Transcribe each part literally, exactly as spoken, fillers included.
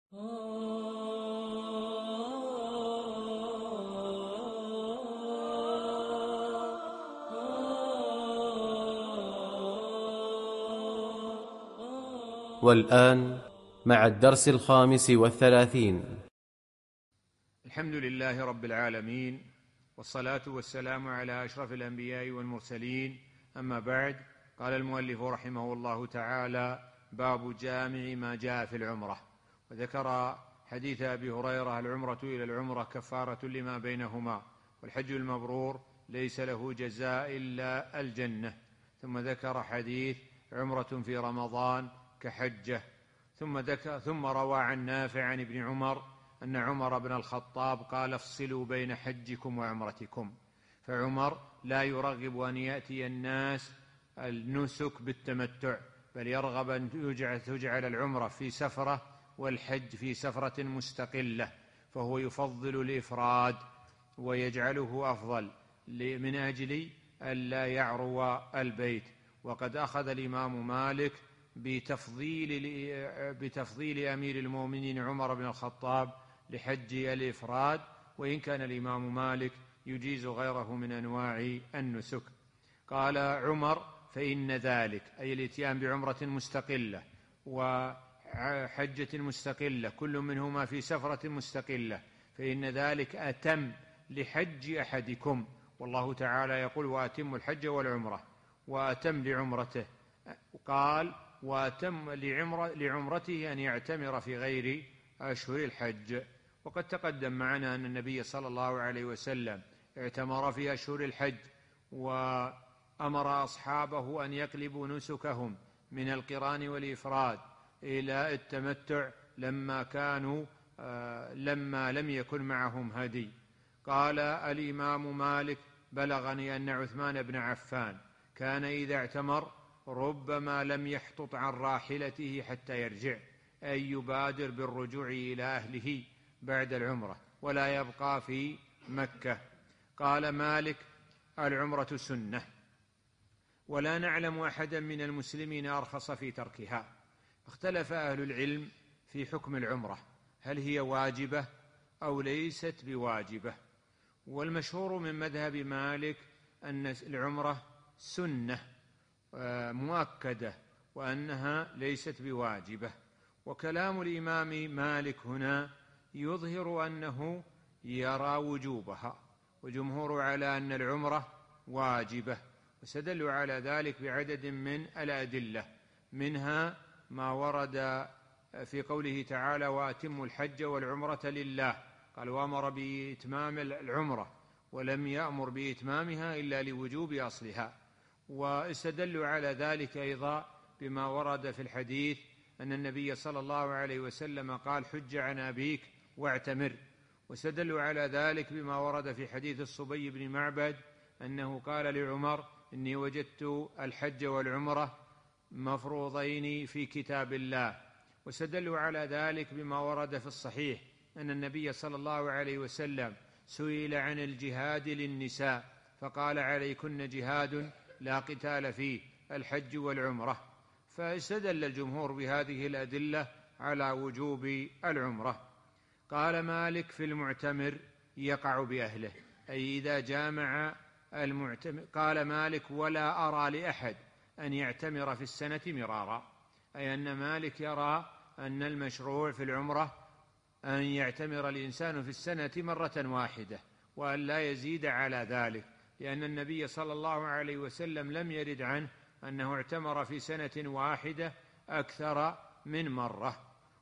والآن مع الدرس الخامس والثلاثين. الحمد لله رب العالمين، والصلاة والسلام على أشرف الأنبياء والمرسلين، أما بعد. قال المؤلف رحمه الله تعالى: باب جامع ما جاء في العمرة. وذكر حديث أبي هريرة: العمرة إلى العمرة كفارة لما بينهما، والحج المبرور ليس له جزاء إلا الجنة. ثم ذكر حديث: عمرة في رمضان كحجة. ثم, ذكر ثم روى عن نافع عن ابن عمر أن عمر بن الخطاب قال: افصلوا بين حجكم وعمرتكم. فعمر لا يرغب أن يأتي الناس النسك بالتمتع، بل يرغب أن تجعل العمرة في سفرة والحج في سفرة مستقلة، فهو يفضل الإفراد ويجعله أفضل من أجل ألا يعرو البيت. وقد أخذ الإمام مالك بتفضيل, بتفضيل أمير المؤمنين عمر بن الخطاب لحج الإفراد، وإن كان الإمام مالك يجيز غيره من أنواع النسك. قال عمر: فإن ذلك، أي الإتيان بعمرة مستقلة وحجة مستقلة كل منهما في سفرة مستقلة، فإن ذلك أتم لحج أحدكم. والله تعالى يقول: وأتم الحج والعمرة، وأتم لعمرته. قال: وأتم لعمرته أن يعتمر في غير أشهر الحج. وقد تقدم معنا أن النبي صلى الله عليه وسلم اعتمر في أشهر الحج، وأمر أصحابه أن يقلبوا نسكهم من القران والإفراد إلى التمتع لما كانوا لما لم يكن معهم هدي. قال الإمام مالك: بلغني أن عثمان بن عفان كان إذا اعتمر ربما لم يحطط عن راحلته حتى يرجع، أي يبادر بالرجوع إلى أهله بعد العمرة ولا يبقى في مكة. قال مالك: العمرة سنة، ولا نعلم أحدا من المسلمين أرخص في تركها. اختلف أهل العلم في حكم العمرة، هل هي واجبة أو ليست بواجبة. والمشهور من مذهب مالك أن العمرة سنة مؤكدة، وأنها ليست بواجبة. وكلام الإمام مالك هنا يظهر أنه يرى وجوبها، وجمهور على أن العمرة واجبة، وستدل على ذلك بعدد من الأدلة، منها ما ورد في قوله تعالى: وأتموا الحج والعمرة لله. قال: وأمر بإتمام العمرة، ولم يأمر بإتمامها إلا لوجوب أصلها. واستدلوا على ذلك أيضا بما ورد في الحديث أن النبي صلى الله عليه وسلم قال: حج عن أبيك واعتمر. واستدلوا على ذلك بما ورد في حديث الصبي بن معبد أنه قال لعمر: إني وجدت الحج والعمرة مفروضين في كتاب الله. واستدلوا على ذلك بما ورد في الصحيح أن النبي صلى الله عليه وسلم سئل عن الجهاد للنساء فقال: عليكن جهاد لا قتال فيه، الحج والعمرة. فاستدل الجمهور بهذه الأدلة على وجوب العمرة. قال مالك: في المعتمر يقع بأهله، أي إذا جامع المعتمر. قال مالك: ولا أرى لأحد أن يعتمر في السنة مرارا، أي أن مالك يرى أن المشروع في العمرة أن يعتمر الإنسان في السنة مرة واحدة، وأن لا يزيد على ذلك، لأن النبي صلى الله عليه وسلم لم يرد عنه أنه اعتمر في سنة واحدة أكثر من مرة.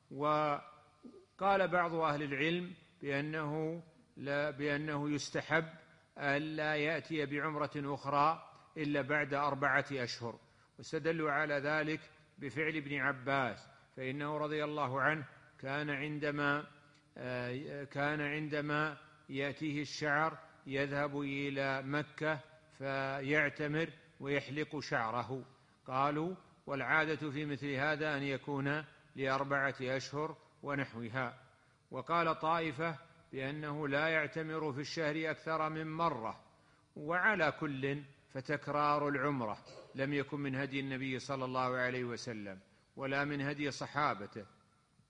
وقال بعض أهل العلم بأنه, لا بأنه يستحب ألا يأتي بعمرة أخرى إلا بعد أربعة أشهر، واستدلوا على ذلك بفعل ابن عباس، فإنه رضي الله عنه كان عندما كان عندما يأتيه الشعر يذهب إلى مكة فيعتمر ويحلق شعره. قالوا: والعادة في مثل هذا أن يكون لأربعة أشهر ونحوها. وقال طائفة بأنه لا يعتمر في الشهر أكثر من مرة. وعلى كل فتكرار العمرة لم يكن من هدي النبي صلى الله عليه وسلم ولا من هدي صحابته،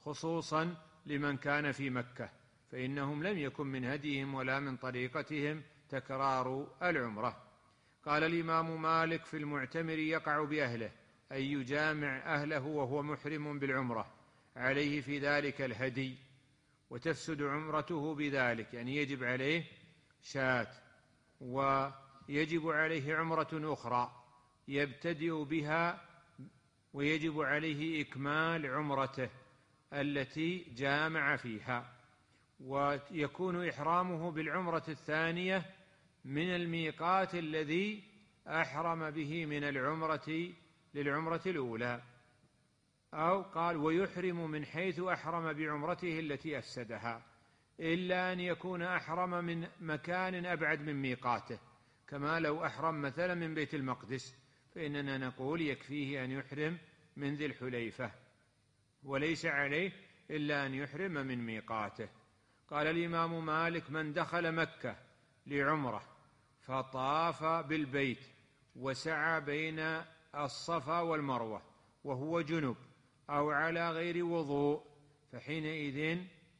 خصوصا لمن كان في مكة، فإنهم لم يكن من هديهم ولا من طريقتهم تكرار العمرة. قال الإمام مالك في المعتمر يقع بأهله، أي يجامع أهله وهو محرم بالعمرة، عليه في ذلك الهدي، وتفسد عمرته بذلك، يعني يجب عليه شاة، ويجب عليه عمرة أخرى يبتدئ بها، ويجب عليه إكمال عمرته التي جامع فيها، ويكون إحرامه بالعمرة الثانية من الميقات الذي أحرم به من العمرة للعمرة الأولى، أو قال ويحرم من حيث أحرم بعمرته التي أفسدها، إلا أن يكون أحرم من مكان أبعد من ميقاته، كما لو أحرم مثلا من بيت المقدس، فإننا نقول يكفيه أن يحرم من ذي الحليفة، وليس عليه إلا أن يحرم من ميقاته. قال الإمام مالك من دخل مكة لعمرة فطاف بالبيت وسعى بين الصفا والمروة وهو جنب أو على غير وضوء، فحينئذ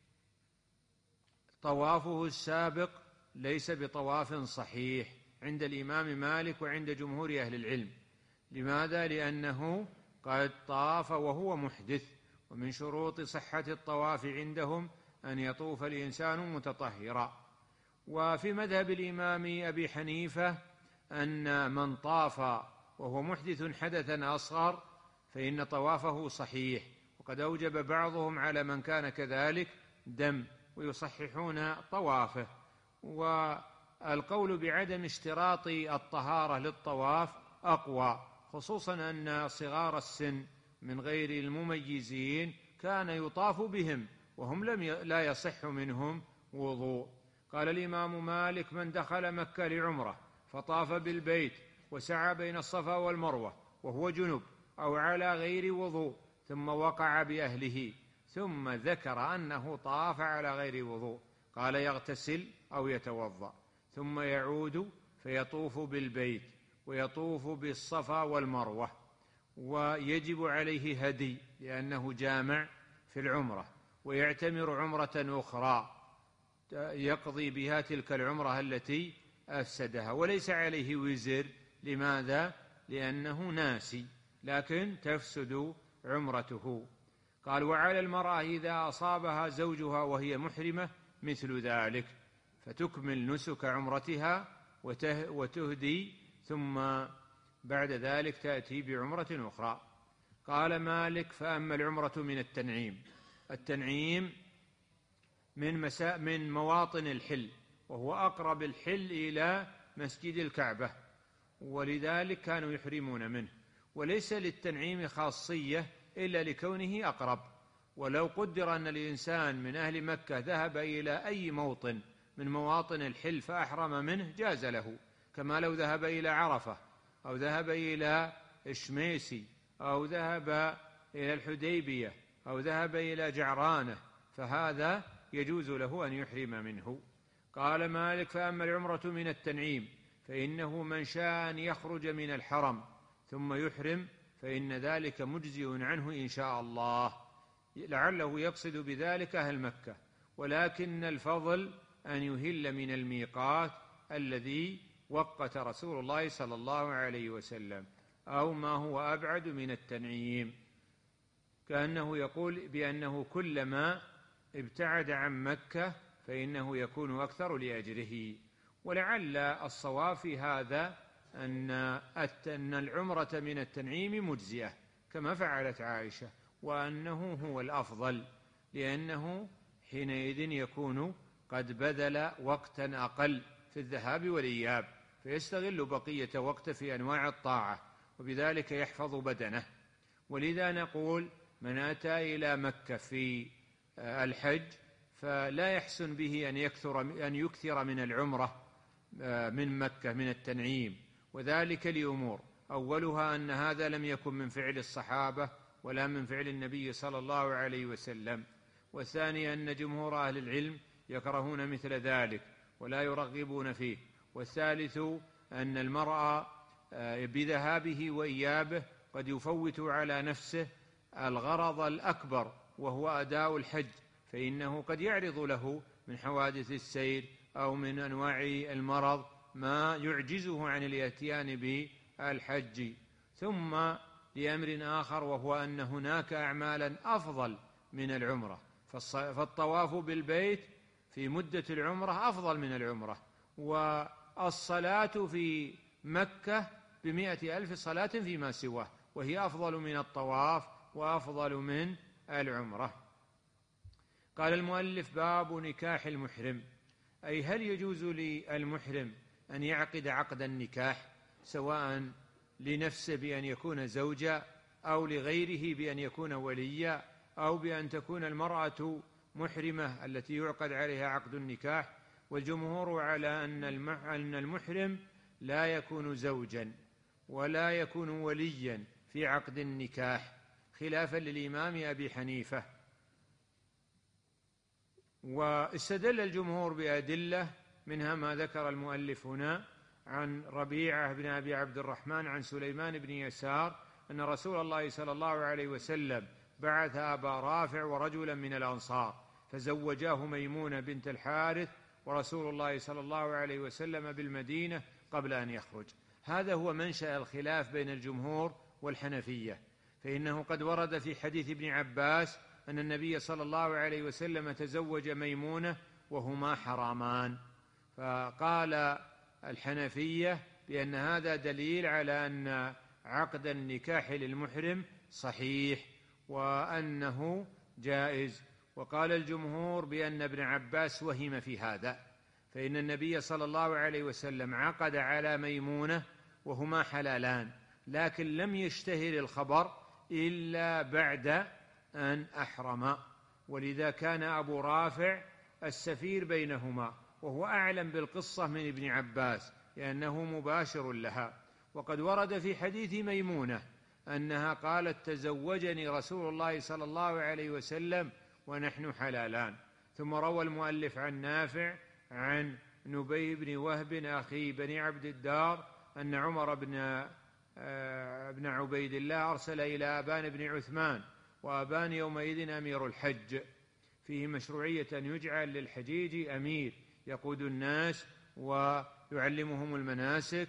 طوافه السابق ليس بطواف صحيح عند الإمام مالك وعند جمهور أهل العلم. لماذا؟ لأنه قد طاف وهو محدث، ومن شروط صحة الطواف عندهم أن يطوف الإنسان متطهرا. وفي مذهب الإمام أبي حنيفة أن من طاف وهو محدث حدثا أصغر فإن طوافه صحيح، وقد أوجب بعضهم على من كان كذلك دم ويصححون طوافه. والقول بعدم اشتراط الطهارة للطواف أقوى، خصوصا أن صغار السن من غير المميزين كان يطاف بهم وهم لم ي... لا يصح منهم وضوء. قال الإمام مالك من دخل مكة لعمرة فطاف بالبيت وسعى بين الصفا والمروة وهو جنب أو على غير وضوء ثم وقع بأهله ثم ذكر أنه طاف على غير وضوء، قال يغتسل أو يتوضأ ثم يعود فيطوف بالبيت ويطوف بالصفا والمروة، ويجب عليه هدي لأنه جامع في العمرة، ويعتمر عمرة أخرى يقضي بها تلك العمرة التي أفسدها، وليس عليه وزر. لماذا؟ لأنه ناسي، لكن تفسد عمرته. قال وعلى المرأة إذا أصابها زوجها وهي محرمة مثل ذلك، فتكمل نسك عمرتها وتهدي، ثم بعد ذلك تأتي بعمرة أخرى. قال مالك فأما العمرة من التنعيم، التنعيم من, مسا من مواطن الحل، وهو أقرب الحل إلى مسجد الكعبة، ولذلك كانوا يحرمون منه، وليس للتنعيم خاصية إلا لكونه أقرب. ولو قدر أن الإنسان من أهل مكة ذهب إلى أي موطن من مواطن الحل فأحرم منه جاز له، كما لو ذهب إلى عرفة أو ذهب إلى الشميسي أو ذهب إلى الحديبية أو ذهب إلى جعرانة، فهذا يجوز له أن يحرم منه. قال مالك فأما العمرة من التنعيم فإنه من شاء أن يخرج من الحرم ثم يحرم فإن ذلك مجزئ عنه إن شاء الله، لعله يقصد بذلك أهل مكة، ولكن الفضل أن يهل من الميقات الذي وقت رسول الله صلى الله عليه وسلم، أو ما هو أبعد من التنعيم، كأنه يقول بأنه كلما ابتعد عن مكة فإنه يكون أكثر لأجره. ولعل الصواب في هذا أن العمرة من التنعيم مجزئة كما فعلت عائشة، وأنه هو الأفضل، لأنه حينئذ يكون قد بذل وقتا أقل في الذهاب والإياب، فيستغل بقية وقته في أنواع الطاعة، وبذلك يحفظ بدنه. ولذا نقول من أتى إلى مكة في الحج فلا يحسن به أن يكثر, أن يكثر من العمرة من مكة من التنعيم، وذلك لأمور: أولها أن هذا لم يكن من فعل الصحابة ولا من فعل النبي صلى الله عليه وسلم، والثاني أن جمهور أهل العلم يكرهون مثل ذلك ولا يرغبون فيه، والثالث أن المرأة بذهابه وإيابه قد يفوت على نفسه الغرض الأكبر وهو أداء الحج، فإنه قد يعرض له من حوادث السير أو من أنواع المرض ما يعجزه عن الاتيان بالحج. ثم لأمر آخر، وهو أن هناك أعمالا أفضل من العمرة، فالطواف بالبيت في مدة العمرة أفضل من العمرة، والصلاة في مكة بمئة ألف صلاة فيما سواه، وهي أفضل من الطواف وأفضل من العمرة. قال المؤلف: باب نكاح المحرم، أي هل يجوز للمحرم أن يعقد عقد النكاح، سواء لنفسه بأن يكون زوجا، أو لغيره بأن يكون وليا، أو بأن تكون المرأة محرمة التي يعقد عليها عقد النكاح؟ والجمهور على أن المحرم لا يكون زوجا ولا يكون وليا في عقد النكاح، خلافا للإمام أبي حنيفة. واستدل الجمهور بأدلة، منها ما ذكر المؤلف هنا عن ربيعة بن أبي عبد الرحمن عن سليمان بن يسار أن رسول الله صلى الله عليه وسلم بعث أبا رافع ورجلا من الأنصار فزوجاه ميمونة بنت الحارث، ورسول الله صلى الله عليه وسلم بالمدينة قبل أن يخرج. هذا هو منشأ الخلاف بين الجمهور والحنفية، فإنه قد ورد في حديث ابن عباس أن النبي صلى الله عليه وسلم تزوج ميمونة وهما حرامان، فقال الحنفية بأن هذا دليل على أن عقد النكاح للمحرم صحيح وأنه جائز. وقال الجمهور بأن ابن عباس وهم في هذا، فإن النبي صلى الله عليه وسلم عقد على ميمونة وهما حلالان، لكن لم يشتهر الخبر إلا بعد أن أحرم، ولذا كان أبو رافع السفير بينهما، وهو أعلم بالقصة من ابن عباس لأنه مباشر لها. وقد ورد في حديث ميمونة أنها قالت: تزوجني رسول الله صلى الله عليه وسلم ونحن حلالان. ثم روى المؤلف عن نافع عن نبي بن وهب أخي بني عبد الدار أن عمر بن ابن عبيد الله أرسل إلى أبان بن عثمان، وأبان يومئذ أمير الحج، فيه مشروعية أن يجعل للحجيج أمير يقود الناس ويعلمهم المناسك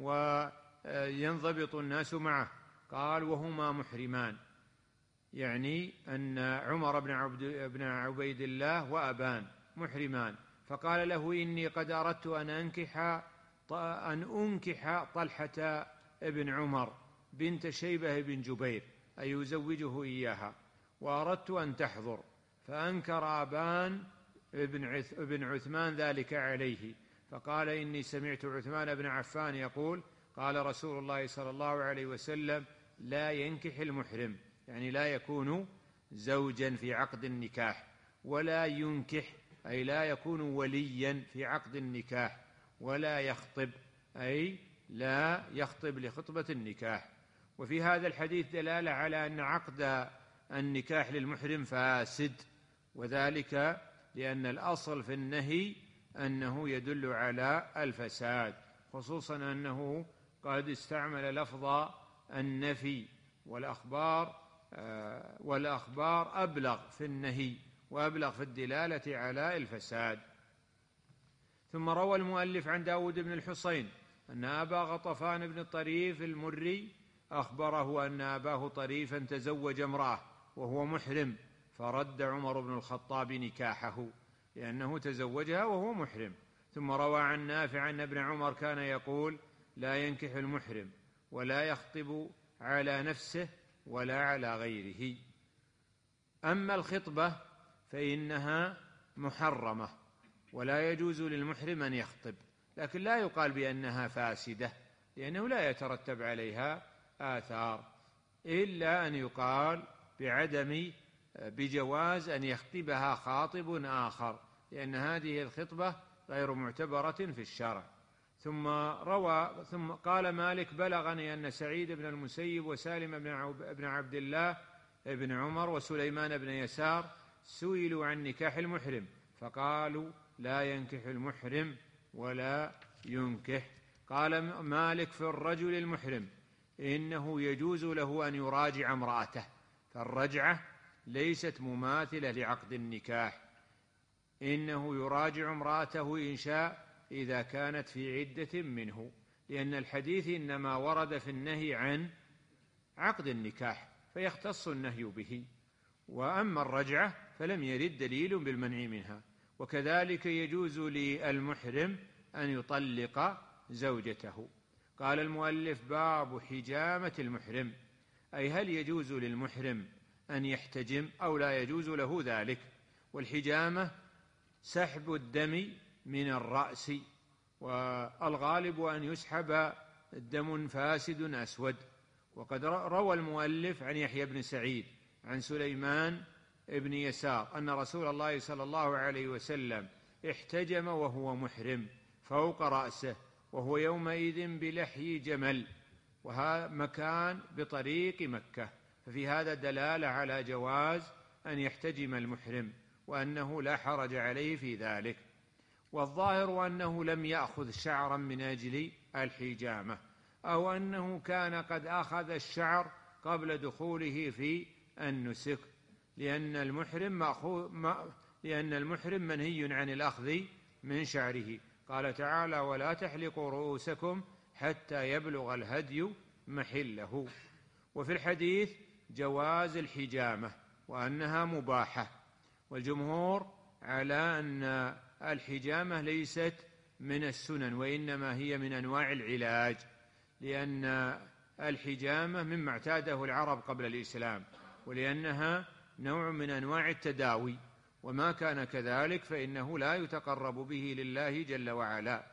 وينضبط الناس معه. قال: وهما محرمان، يعني أن عمر بن, عبد بن عبيد الله وأبان محرمان. فقال له: إني قد أردت أن أنكح أن أنكح طلحة ابن عمر بنت شيبة بن جبير، أي يزوجه إياها، وأردت أن تحضر. فأنكر أبان بن عثمان ذلك عليه، فقال: إني سمعت عثمان بن عفان يقول: قال رسول الله صلى الله عليه وسلم: لا ينكح المحرم، يعني لا يكون زوجا في عقد النكاح، ولا ينكح أي لا يكون وليا في عقد النكاح، ولا يخطب أي لا يخطب لخطبة النكاح. وفي هذا الحديث دلالة على أن عقد النكاح للمحرم فاسد، وذلك لأن الأصل في النهي أنه يدل على الفساد، خصوصا أنه قد استعمل لفظ النفي، والأخبار والأخبار أبلغ في النهي وأبلغ في الدلالة على الفساد. ثم روى المؤلف عن داود بن الحصين أن أبا غطفان بن طريف المري أخبره أن أباه طريفا تزوج امرأة وهو محرم، فرد عمر بن الخطاب نكاحه لأنه تزوجها وهو محرم. ثم روى عن نافع أن ابن عمر كان يقول: لا ينكح المحرم ولا يخطب على نفسه ولا على غيره. أما الخطبة فإنها محرمة ولا يجوز للمحرم أن يخطب، لكن لا يقال بأنها فاسدة، لأنه لا يترتب عليها آثار، إلا أن يقال بعدم بجواز أن يخطبها خاطب آخر، لأن هذه الخطبة غير معتبرة في الشرع. ثم روى ثم قال مالك: بلغني أن سعيد بن المسيب وسالم بن عبد الله بن عمر وسليمان بن يسار سئلوا عن نكاح المحرم فقالوا: لا ينكح المحرم ولا ينكح. قال مالك: في الرجل المحرم إنه يجوز له أن يراجع امرأته، فالرجعة ليست مماثلة لعقد النكاح، إنه يراجع امرأته إن شاء إذا كانت في عدة منه، لأن الحديث إنما ورد في النهي عن عقد النكاح فيختص النهي به، وأما الرجعة فلم يرد دليل بالمنع منها. وكذلك يجوز للمحرم أن يطلق زوجته. قال المؤلف: باب حجامة المحرم، أي هل يجوز للمحرم أن يحتجم أو لا يجوز له ذلك؟ والحجامة سحب الدم من الرأس، والغالب أن يسحب دم فاسد أسود. وقد روى المؤلف عن يحيى بن سعيد عن سليمان بن يسار أن رسول الله صلى الله عليه وسلم احتجم وهو محرم فوق رأسه، وهو يومئذ بلحي جمل، وهذا مكان بطريق مكة، ففي هذا دلالة على جواز أن يحتجم المحرم، وأنه لا حرج عليه في ذلك. والظاهر أنه لم يأخذ شعرا من أجل الحجامة، أو أنه كان قد أخذ الشعر قبل دخوله في النسك، لأن المحرم مأخوذ لأن المحرم منهي عن الأخذ من شعره. قال تعالى: ولا تحلقوا رؤوسكم حتى يبلغ الهدي محله. وفي الحديث جواز الحجامة وأنها مباحة، والجمهور على أن الحجامة ليست من السنن، وإنما هي من أنواع العلاج، لأن الحجامة مما اعتاده العرب قبل الإسلام، ولأنها نوع من أنواع التداوي، وما كان كذلك فإنه لا يتقرب به لله جل وعلا.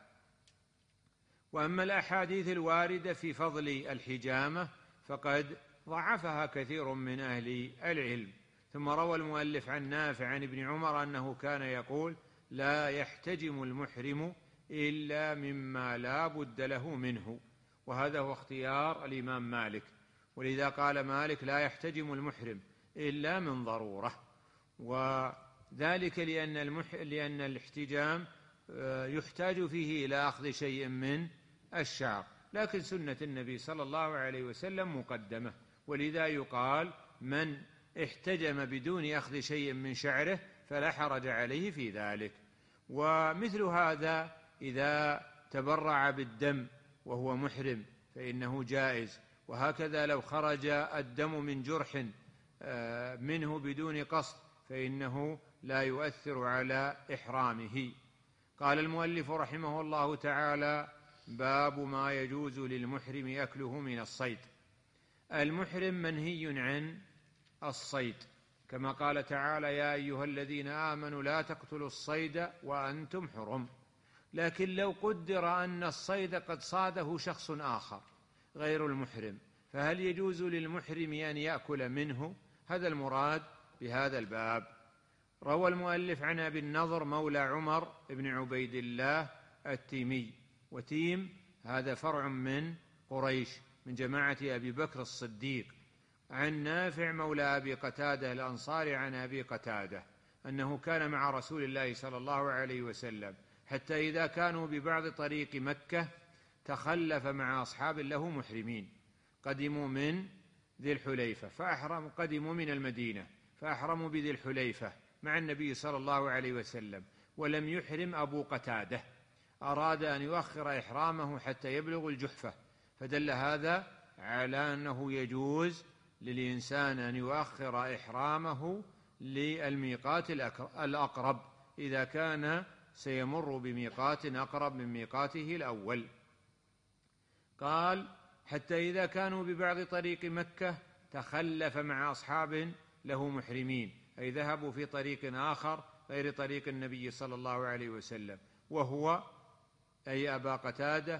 وأما الأحاديث الواردة في فضل الحجامة فقد ضعفها كثير من أهل العلم. ثم روى المؤلف عن نافع عن ابن عمر أنه كان يقول: لا يحتجم المحرم إلا مما لا بد له منه. وهذا هو اختيار الإمام مالك، ولذا قال مالك: لا يحتجم المحرم إلا من ضرورة. وذلك لأن, المح... لأن الاحتجام يحتاج فيه إلى أخذ شيء من الشعر، لكن سنة النبي صلى الله عليه وسلم مقدمة، ولذا يقال: من احتجم بدون أخذ شيء من شعره فلا حرج عليه في ذلك. ومثل هذا إذا تبرع بالدم وهو محرم فإنه جائز، وهكذا لو خرج الدم من جرح منه بدون قصد فإنه لا يؤثر على إحرامه. قال المؤلف رحمه الله تعالى: باب ما يجوز للمحرم أكله من الصيد. المحرم منهي عن الصيد، كما قال تعالى: يا أيها الذين آمنوا لا تقتلوا الصيد وأنتم حرم. لكن لو قدر أن الصيد قد صاده شخص آخر غير المحرم، فهل يجوز للمحرم أن يأكل منه؟ هذا المراد بهذا الباب. روى المؤلف عن أبي النضر مولى عمر بن عبيد الله التيمي، وتيم هذا فرع من قريش من جماعة أبي بكر الصديق، عن نافع مولى أبي قتادة الأنصاري عن أبي قتادة أنه كان مع رسول الله صلى الله عليه وسلم حتى إذا كانوا ببعض طريق مكة تخلف مع أصحاب له محرمين، قدموا من ذي الحليفة فأحرموا قدموا من المدينة فأحرموا بذي الحليفة مع النبي صلى الله عليه وسلم، ولم يحرم أبو قتادة، أراد أن يؤخر إحرامه حتى يبلغ الجحفة، فدل هذا على أنه يجوز للإنسان أن يؤخر إحرامه للميقات الأقرب إذا كان سيمر بميقات أقرب من ميقاته الأول. قال: حتى إذا كانوا ببعض طريق مكة تخلف مع أصحاب له محرمين، أي ذهبوا في طريق آخر غير طريق النبي صلى الله عليه وسلم، وهو أي أبا قتادة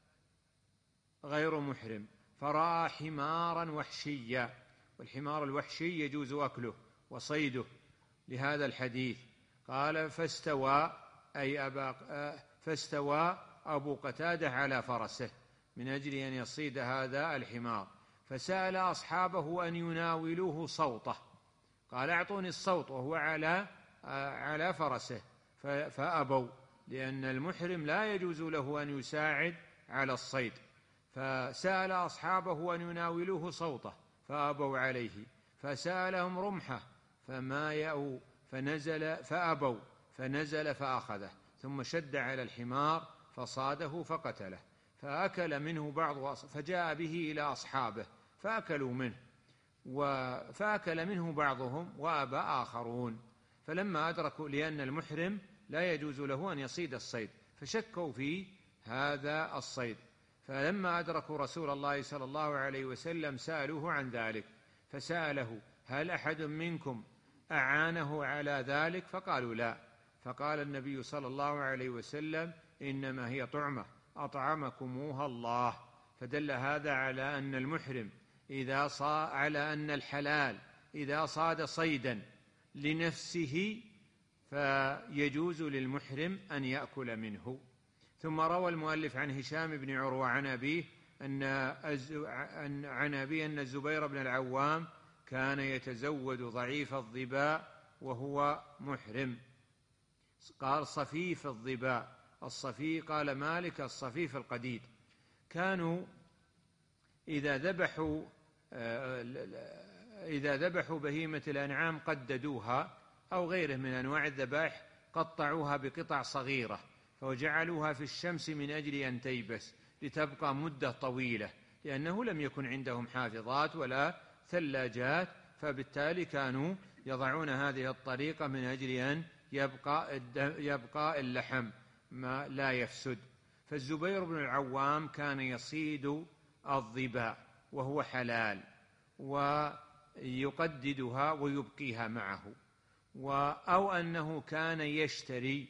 غير محرم، فرأى حمارا وحشيا، والحمار الوحشي يجوز أكله وصيده لهذا الحديث. قال: فاستوى أي أبا فاستوى أبو قتادة على فرسه من أجل أن يصيد هذا الحمار، فسأل أصحابه أن يناولوه صوته، قال: أعطوني الصوت وهو على على فرسه، فأبوا، لأن المحرم لا يجوز له أن يساعد على الصيد، فسأل أصحابه أن يناولوه صوته فأبوا عليه، فسألهم رمحه فما يأو فنزل فأبوا فنزل فأخذه، ثم شد على الحمار فصاده فقتله، فأكل منه بعض فجاء به إلى أصحابه فأكلوا منه، فأكل منه بعضهم وأبى آخرون. فلما أدركوا، لأن المحرم لا يجوز له أن يصيد الصيد، فشكوا في هذا الصيد، فلما أدركوا رسول الله صلى الله عليه وسلم سألوه عن ذلك، فسأله: هل أحد منكم أعانه على ذلك؟ فقالوا: لا. فقال النبي صلى الله عليه وسلم: إنما هي طعمة أطعمكموها الله. فدل هذا على أن المحرم إذا صا على أن الحلال إذا صاد صيدا لنفسه فيجوز للمحرم أن يأكل منه. ثم روى المؤلف عن هشام بن عروة عن أبيه أن عن أبيه أن الزبير بن العوام كان يتزود ضعيف الظباء وهو محرم. قال صفيف الظباء، الصفي قال مالك الصفيف القديد. كانوا إذا ذبحوا إذا ذبحوا بهيمة الأنعام قددوها أو غيره من أنواع الذبائح، قطعوها بقطع صغيرة وجعلوها في الشمس من أجل أن تيبس لتبقى مدة طويلة، لأنه لم يكن عندهم حافظات ولا ثلاجات، فبالتالي كانوا يضعون هذه الطريقة من أجل أن يبقى, يبقى اللحم ما لا يفسد. فالزبير بن العوام كان يصيد الظباء وهو حلال ويقددها ويبقيها معه، أو أنه كان يشتري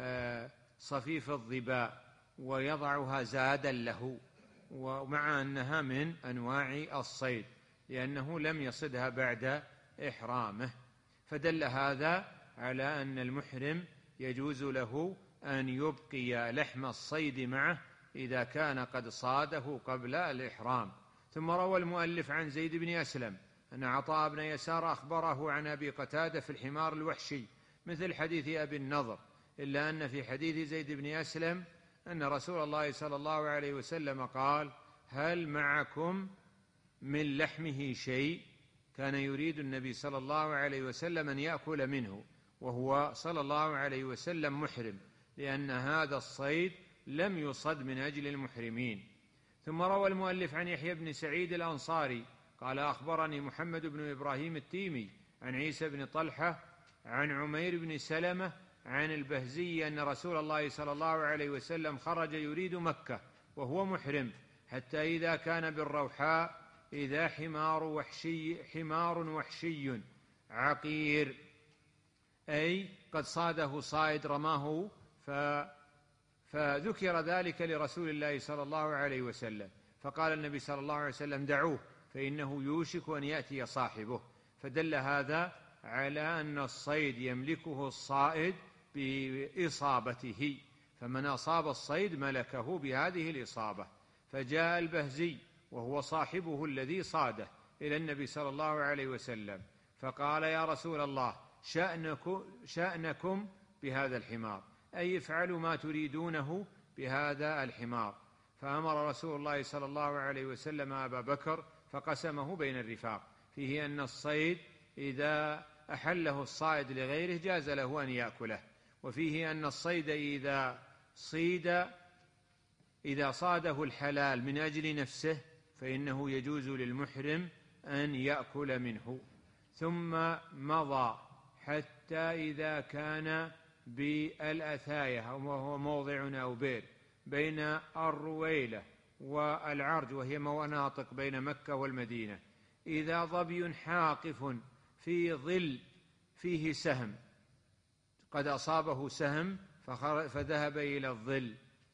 صفيف الظباء ويضعها زادا له، ومع أنها من أنواع الصيد لأنه لم يصدها بعد إحرامه. فدل هذا على أن المحرم يجوز له أن يبقي لحم الصيد معه إذا كان قد صاده قبل الإحرام. ثم روى المؤلف عن زيد بن أسلم أن عطاء بن يسار أخبره عن أبي قتادة في الحمار الوحشي مثل حديث أبي النضر، إلا أن في حديث زيد بن أسلم أن رسول الله صلى الله عليه وسلم قال: هل معكم من لحمه شيء؟ كان يريد النبي صلى الله عليه وسلم أن يأكل منه وهو صلى الله عليه وسلم محرم، لأن هذا الصيد لم يصد من أجل المحرمين. ثم روى المؤلف عن يحيى بن سعيد الأنصاري قال: أخبرني محمد بن إبراهيم التيمي عن عيسى بن طلحة عن عمير بن سلمة عن البهزي أن رسول الله صلى الله عليه وسلم خرج يريد مكة وهو محرم، حتى إذا كان بالروحاء إذا حمار وحشي حمار وحشي عقير، أي قد صاده صائد رماه، ف فذكر ذلك لرسول الله صلى الله عليه وسلم، فقال النبي صلى الله عليه وسلم: دعوه فإنه يوشك أن يأتي صاحبه. فدل هذا على أن الصيد يملكه الصائد بإصابته، فمن أصاب الصيد ملكه بهذه الإصابة. فجاء البهزي وهو صاحبه الذي صاده إلى النبي صلى الله عليه وسلم فقال: يا رسول الله، شأنكم, شأنكم بهذا الحمار، أي افعلوا ما تريدونه بهذا الحمار. فأمر رسول الله صلى الله عليه وسلم أبا بكر فقسمه بين الرفاق، فيه أن الصيد إذا أحله الصائد لغيره جاز له أن يأكله، وفيه أن الصيد إذا صيد إذا صاده الحلال من أجل نفسه فإنه يجوز للمحرم أن يأكل منه. ثم مضى حتى إذا كان بالأثاية وهو موضع أو بئر بين الرويلة والعرج وهي مناطق بين مكة والمدينة، إذا ظبي حاقف في ظل فيه سهم، قد أصابه سهم فذهب إلى الظل.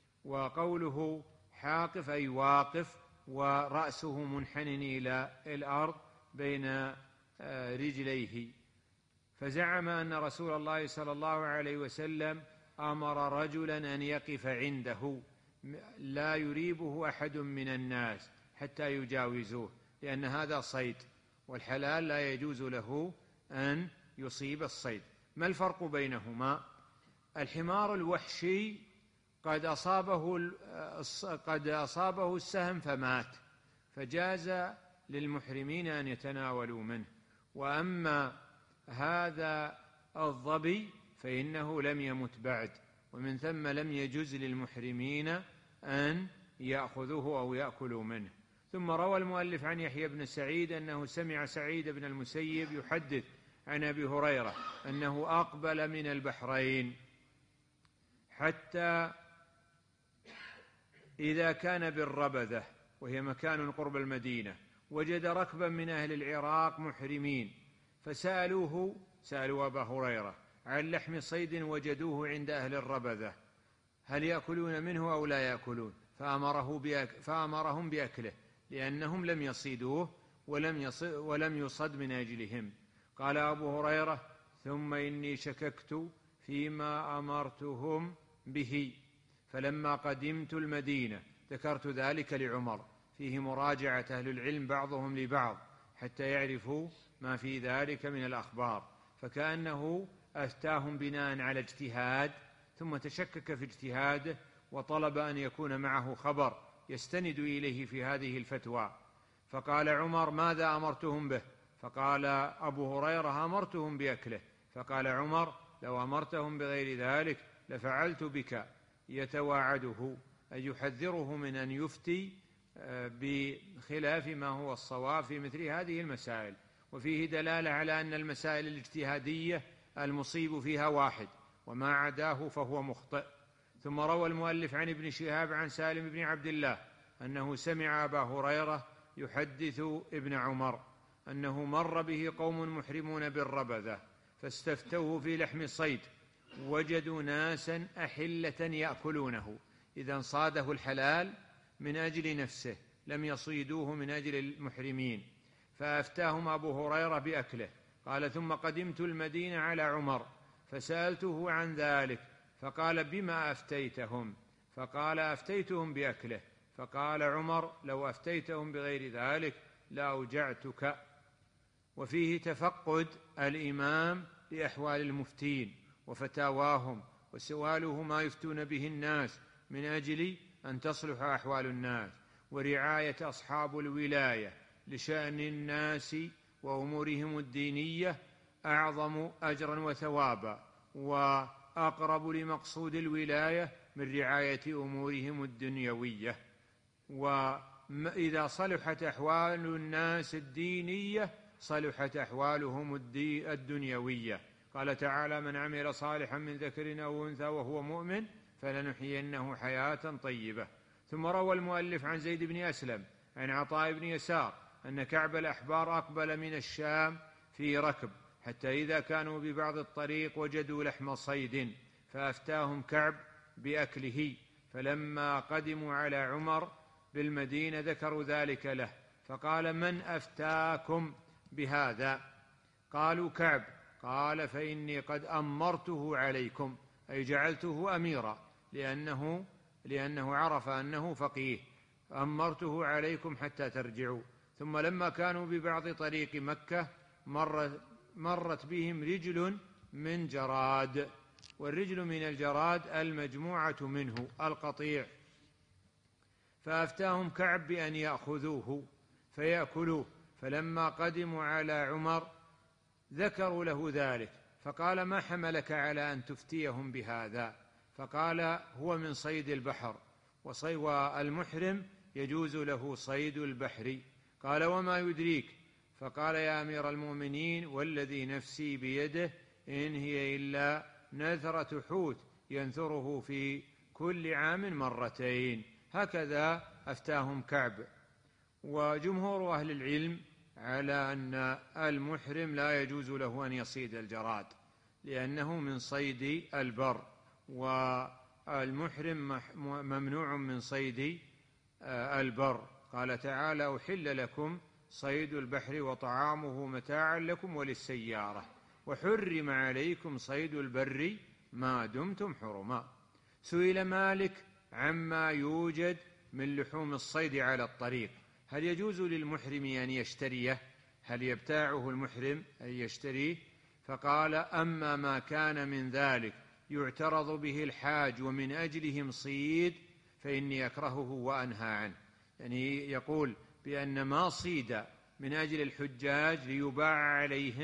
وقوله حاقف أي واقف ورأسه منحنٍ إلى الأرض بين رجليه. فزعم أن رسول الله صلى الله عليه وسلم أمر رجلا أن يقف عنده لا يريبه أحد من الناس حتى يجاوزوه، لأن هذا صيد والحلال لا يجوز له أن يصيب الصيد. ما الفرق بينهما؟ الحمار الوحشي قد أصابه قد أصابه السهم فمات، فجاز للمحرمين أن يتناولوا منه. وأما هذا الظبي فإنه لم يمت بعد، ومن ثم لم يجز للمحرمين أن يأخذوه أو يأكلوا منه. ثم روى المؤلف عن يحيى بن سعيد أنه سمع سعيد بن المسيب يحدث عن أبي هريرة أنه أقبل من البحرين حتى إذا كان بالربذة وهي مكان قرب المدينة وجد ركبا من أهل العراق محرمين، فسألوه سألوا أبا هريرة عن لحم صيد وجدوه عند أهل الربذة هل يأكلون منه أو لا يأكلون، فأمره بأك فأمرهم بأكله لأنهم لم يصيدوه ولم, يصد ولم يصد من أجلهم. قال أبو هريرة ثم إني شككت فيما أمرتهم به، فلما قدمت المدينة ذكرت ذلك لعمر. فيه مراجعة أهل العلم بعضهم لبعض حتى يعرفوا ما في ذلك من الأخبار، فكأنه أفتاهم بناء على اجتهاد ثم تشكك في اجتهاده وطلب أن يكون معه خبر يستند إليه في هذه الفتوى. فقال عمر ماذا أمرتهم به؟ فقال أبو هريرة أمرتهم بأكله. فقال عمر لو أمرتهم بغير ذلك لفعلت بك، يتواعده أي يحذره من أن يفتي بخلاف ما هو الصواب في مثل هذه المسائل. وفيه دلالة على أن المسائل الاجتهادية المصيب فيها واحد وما عداه فهو مخطئ. ثم روى المؤلف عن ابن شهاب عن سالم بن عبد الله أنه سمع أبا هريرة يحدث ابن عمر أنه مر به قوم محرمون بالربذة فاستفتوه في لحم صيد، وجدوا ناسا أحلة يأكلونه، إذا صاده الحلال من أجل نفسه لم يصيدوه من أجل المحرمين، فأفتاهم أبو هريرة بأكله. قال ثم قدمت المدينة على عمر فسألته عن ذلك فقال بما أفتيتهم؟ فقال أفتيتهم بأكله. فقال عمر لو أفتيتهم بغير ذلك لأوجعتك. وفيه تفقد الإمام لأحوال المفتين وفتاواهم وسؤاله ما يفتون به الناس من أجل أن تصلح أحوال الناس، ورعاية أصحاب الولاية لشأن الناس وأمورهم الدينية أعظم أجرا وثوابا وأقرب لمقصود الولاية من رعاية أمورهم الدنيوية. وإذا صلحت أحوال الناس الدينية صلحت أحوالهم الدنيوية. قال تعالى من عمل صالحا من ذكر أو أنثى وهو مؤمن فلنحيينه حياة طيبة. ثم روى المؤلف عن زيد بن أسلم عن عطاء بن يسار أن كعب الأحبار أقبل من الشام في ركب حتى إذا كانوا ببعض الطريق وجدوا لحم صيد فأفتاهم كعب بأكله، فلما قدموا على عمر بالمدينة ذكروا ذلك له فقال من أفتاكم بهذا؟ قالوا كعب. قال فإني قد أمرته عليكم أي جعلته أميرا لأنه, لأنه عرف أنه فقيه، أمرته عليكم حتى ترجعوا. ثم لما كانوا ببعض طريق مكة مرت, مرت بهم رجل من جراد، والرجل من الجراد المجموعة منه القطيع، فأفتاهم كعب بأن يأخذوه فيأكلوه. فلما قدموا على عمر ذكروا له ذلك فقال ما حملك على أن تفتيهم بهذا؟ فقال هو من صيد البحر، والمحرم يجوز له صيد البحر. قال وما يدريك؟ فقال يا أمير المؤمنين والذي نفسي بيده إن هي إلا نثرة حوت ينثره في كل عام مرتين. هكذا أفتاهم كعب. وجمهور أهل العلم على أن المحرم لا يجوز له أن يصيد الجراد لأنه من صيد البر، والمحرم ممنوع من صيد البر. قال تعالى أحل لكم صيد البحر وطعامه متاعا لكم وللسيارة وحرم عليكم صيد البر ما دمتم حرما. سئل مالك عما يوجد من لحوم الصيد على الطريق هل يجوز للمحرم أن يشتريه؟ هل يبتاعه المحرم أن يشتريه؟ فقال أما ما كان من ذلك يعترض به الحاج ومن أجلهم صيد فإني أكرهه وأنهى عنه. يعني يقول بأن ما صيد من أجل الحجاج ليباع عليهم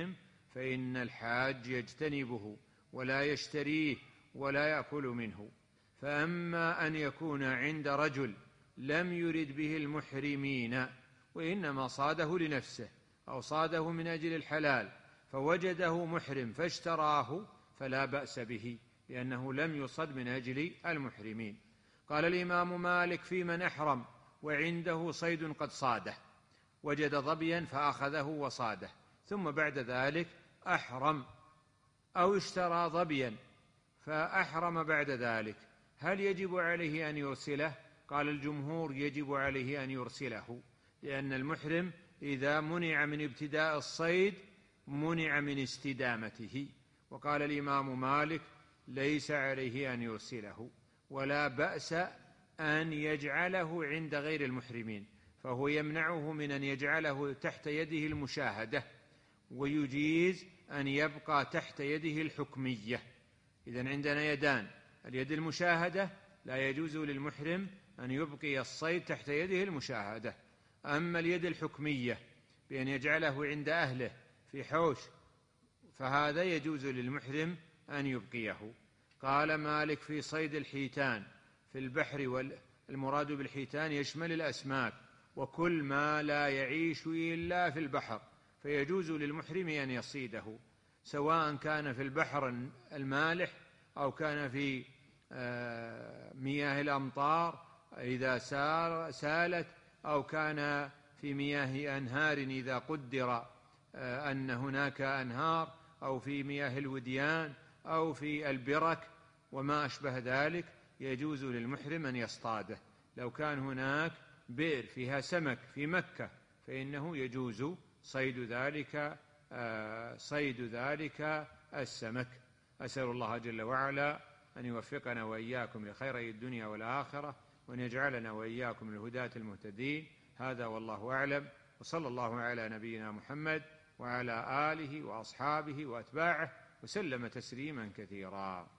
فإن الحاج يجتنبه ولا يشتريه ولا يأكل منه. فأما أن يكون عند رجل لم يرد به المحرمين وإنما صاده لنفسه أو صاده من أجل الحلال فوجده محرم فاشتراه فلا بأس به، لأنه لم يصد من أجل المحرمين. قال الإمام مالك في من أحرم وعنده صيد قد صاده، وجد ظبيا فأخذه وصاده، ثم بعد ذلك أحرم أو اشترى ظبيا فأحرم بعد ذلك، هل يجب عليه أن يرسله؟ قال الجمهور يجب عليه أن يرسله، لأن المحرم إذا منع من ابتداء الصيد منع من استدامته. وقال الإمام مالك ليس عليه أن يرسله، ولا بأس أن يجعله عند غير المحرمين، فهو يمنعه من أن يجعله تحت يده المشاهدة، ويجيز أن يبقى تحت يده الحكمية. إذن عندنا يدان: اليد المشاهدة لا يجوز للمحرم أن يبقي الصيد تحت يده المشاهدة، أما اليد الحكمية بأن يجعله عند أهله في حوش فهذا يجوز للمحرم أن يبقيه. قال مالك في صيد الحيتان في البحر، والمراد بالحيتان يشمل الأسماك وكل ما لا يعيش إلا في البحر، فيجوز للمحرم أن يصيده، سواء كان في البحر المالح أو كان في مياه الأمطار إذا سالت، أو كان في مياه أنهار إذا قدر أن هناك أنهار، أو في مياه الوديان، أو في البرك وما أشبه ذلك، يجوز للمحرم أن يصطاده. لو كان هناك بئر فيها سمك في مكة فإنه يجوز صيد ذلك صيد ذلك السمك. أسأل الله جل وعلا أن يوفقنا وإياكم لخيري الدنيا والآخرة، وأن يجعلنا وإياكم الهداة المهتدين. هذا والله أعلم، وصلى الله على نبينا محمد وعلى آله وأصحابه وأتباعه وسلم تسليما كثيرا.